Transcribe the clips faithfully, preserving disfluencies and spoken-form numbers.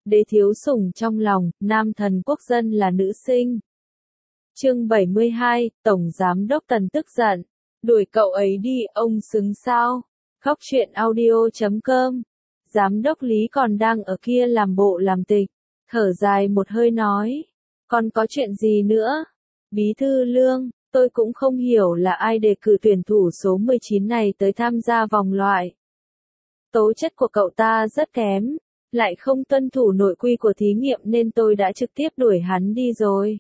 đế thiếu sủng trong lòng, nam thần quốc dân là nữ sinh. Chương bảy mươi hai, Tổng Giám đốc Tần tức giận. Đuổi cậu ấy đi, ông xứng sao? Khóc chuyện audio chấm com. Giám đốc Lý còn đang ở kia làm bộ làm tịch, thở dài một hơi nói. Còn có chuyện gì nữa? Bí thư Lương, tôi cũng không hiểu là ai đề cử tuyển thủ số mười chín này tới tham gia vòng loại. Tố chất của cậu ta rất kém, lại không tuân thủ nội quy của thí nghiệm nên tôi đã trực tiếp đuổi hắn đi rồi.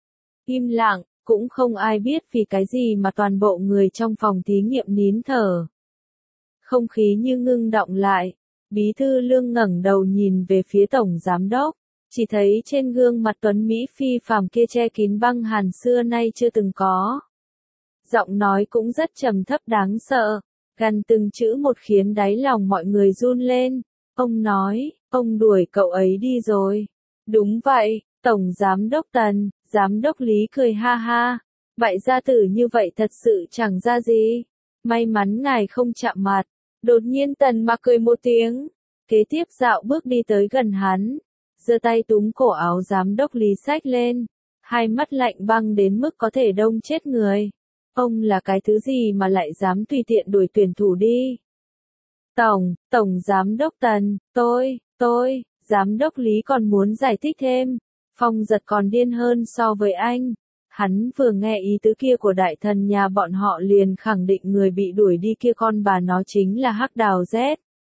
Im lặng, cũng không ai biết vì cái gì mà toàn bộ người trong phòng thí nghiệm nín thở. Không khí như ngưng đọng lại, bí thư Lương ngẩng đầu nhìn về phía tổng giám đốc, chỉ thấy trên gương mặt tuấn Mỹ phi phàm kia che kín băng hàn xưa nay chưa từng có. Giọng nói cũng rất trầm thấp đáng sợ, gần từng chữ một khiến đáy lòng mọi người run lên. Ông nói, ông đuổi cậu ấy đi rồi. Đúng vậy, Tổng Giám đốc Tần, Giám đốc Lý cười ha ha. Bại gia tử như vậy thật sự chẳng ra gì. May mắn ngài không chạm mặt. Đột nhiên Tần mà cười một tiếng. Kế tiếp dạo bước đi tới gần hắn. Giơ tay túm cổ áo Giám đốc Lý xách lên. Hai mắt lạnh băng đến mức có thể đông chết người. Ông là cái thứ gì mà lại dám tùy tiện đuổi tuyển thủ đi? Tổng, Tổng Giám đốc Tần, tôi, tôi, Giám đốc Lý còn muốn giải thích thêm. Phong Giật còn điên hơn so với anh. Hắn vừa nghe ý tứ kia của đại thần nhà bọn họ liền khẳng định người bị đuổi đi kia con bà nó chính là Hắc Đào Z.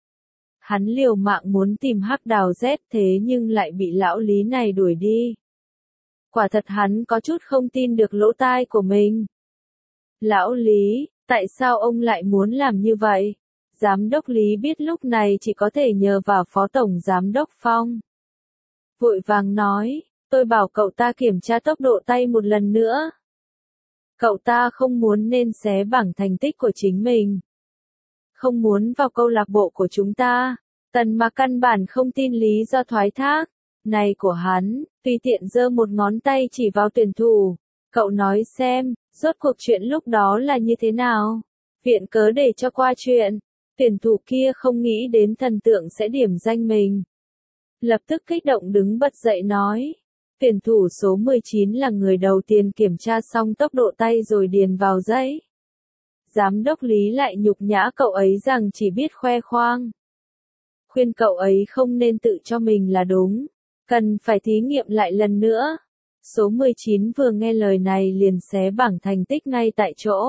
Hắn liều mạng muốn tìm Hắc Đào Z thế nhưng lại bị lão Lý này đuổi đi. Quả thật hắn có chút không tin được lỗ tai của mình. Lão Lý, tại sao ông lại muốn làm như vậy? Giám đốc Lý biết lúc này chỉ có thể nhờ vào Phó Tổng Giám đốc Phong. Vội vàng nói, tôi bảo cậu ta kiểm tra tốc độ tay một lần nữa. Cậu ta không muốn nên xé bảng thành tích của chính mình. Không muốn vào câu lạc bộ của chúng ta. Tần mà căn bản không tin lý do thoái thác này của hắn, tùy tiện giơ một ngón tay chỉ vào tuyển thủ. Cậu nói xem, rốt cuộc chuyện lúc đó là như thế nào? Viện cớ để cho qua chuyện. Tuyển thủ kia không nghĩ đến thần tượng sẽ điểm danh mình. Lập tức kích động đứng bật dậy nói. Tuyển thủ số mười chín là người đầu tiên kiểm tra xong tốc độ tay rồi điền vào giấy. Giám đốc Lý lại nhục nhã cậu ấy rằng chỉ biết khoe khoang. Khuyên cậu ấy không nên tự cho mình là đúng. Cần phải thí nghiệm lại lần nữa. Số mười chín vừa nghe lời này liền xé bảng thành tích ngay tại chỗ.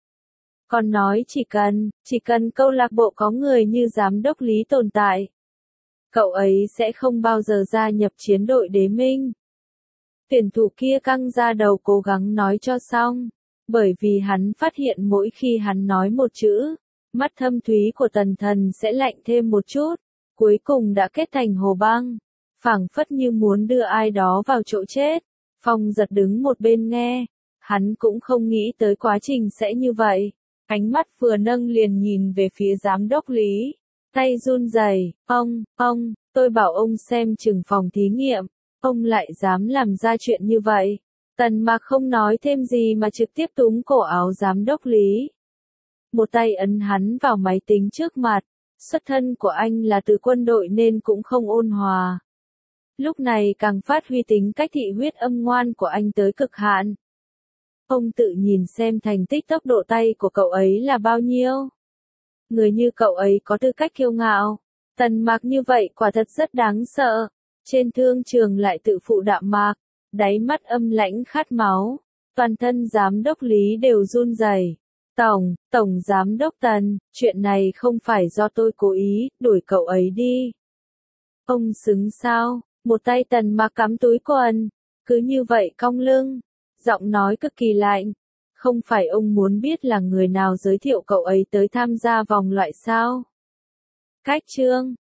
Còn nói chỉ cần, chỉ cần câu lạc bộ có người như giám đốc Lý tồn tại. Cậu ấy sẽ không bao giờ gia nhập chiến đội đế minh. Tuyển thủ kia căng ra đầu cố gắng nói cho xong. Bởi vì hắn phát hiện mỗi khi hắn nói một chữ, mắt thâm thúy của Tần Thần sẽ lạnh thêm một chút. Cuối cùng đã kết thành hồ băng. Phảng phất như muốn đưa ai đó vào chỗ chết. Phong Giật đứng một bên nghe. Hắn cũng không nghĩ tới quá trình sẽ như vậy. Ánh mắt vừa nâng liền nhìn về phía giám đốc Lý. Tay run rẩy, ông, ông, tôi bảo ông xem chừng phòng thí nghiệm. Ông lại dám làm ra chuyện như vậy. Tần mà không nói thêm gì mà trực tiếp túm cổ áo giám đốc Lý. Một tay ấn hắn vào máy tính trước mặt. Xuất thân của anh là từ quân đội nên cũng không ôn hòa. Lúc này càng phát huy tính cách thị huyết âm ngoan của anh tới cực hạn. Ông tự nhìn xem thành tích tốc độ tay của cậu ấy là bao nhiêu. Người như cậu ấy có tư cách kiêu ngạo. Tần Mạc như vậy quả thật rất đáng sợ. Trên thương trường lại tự phụ đạm mạc. Đáy mắt âm lãnh khát máu. Toàn thân giám đốc Lý đều run rẩy. Tổng, Tổng Giám đốc Tần, chuyện này không phải do tôi cố ý, đuổi cậu ấy đi. Ông xứng sao? Một tay Tần Mạc cắm túi quần. Cứ như vậy cong lưng. Giọng nói cực kỳ lạnh. Không phải ông muốn biết là người nào giới thiệu cậu ấy tới tham gia vòng loại sao? Cách chương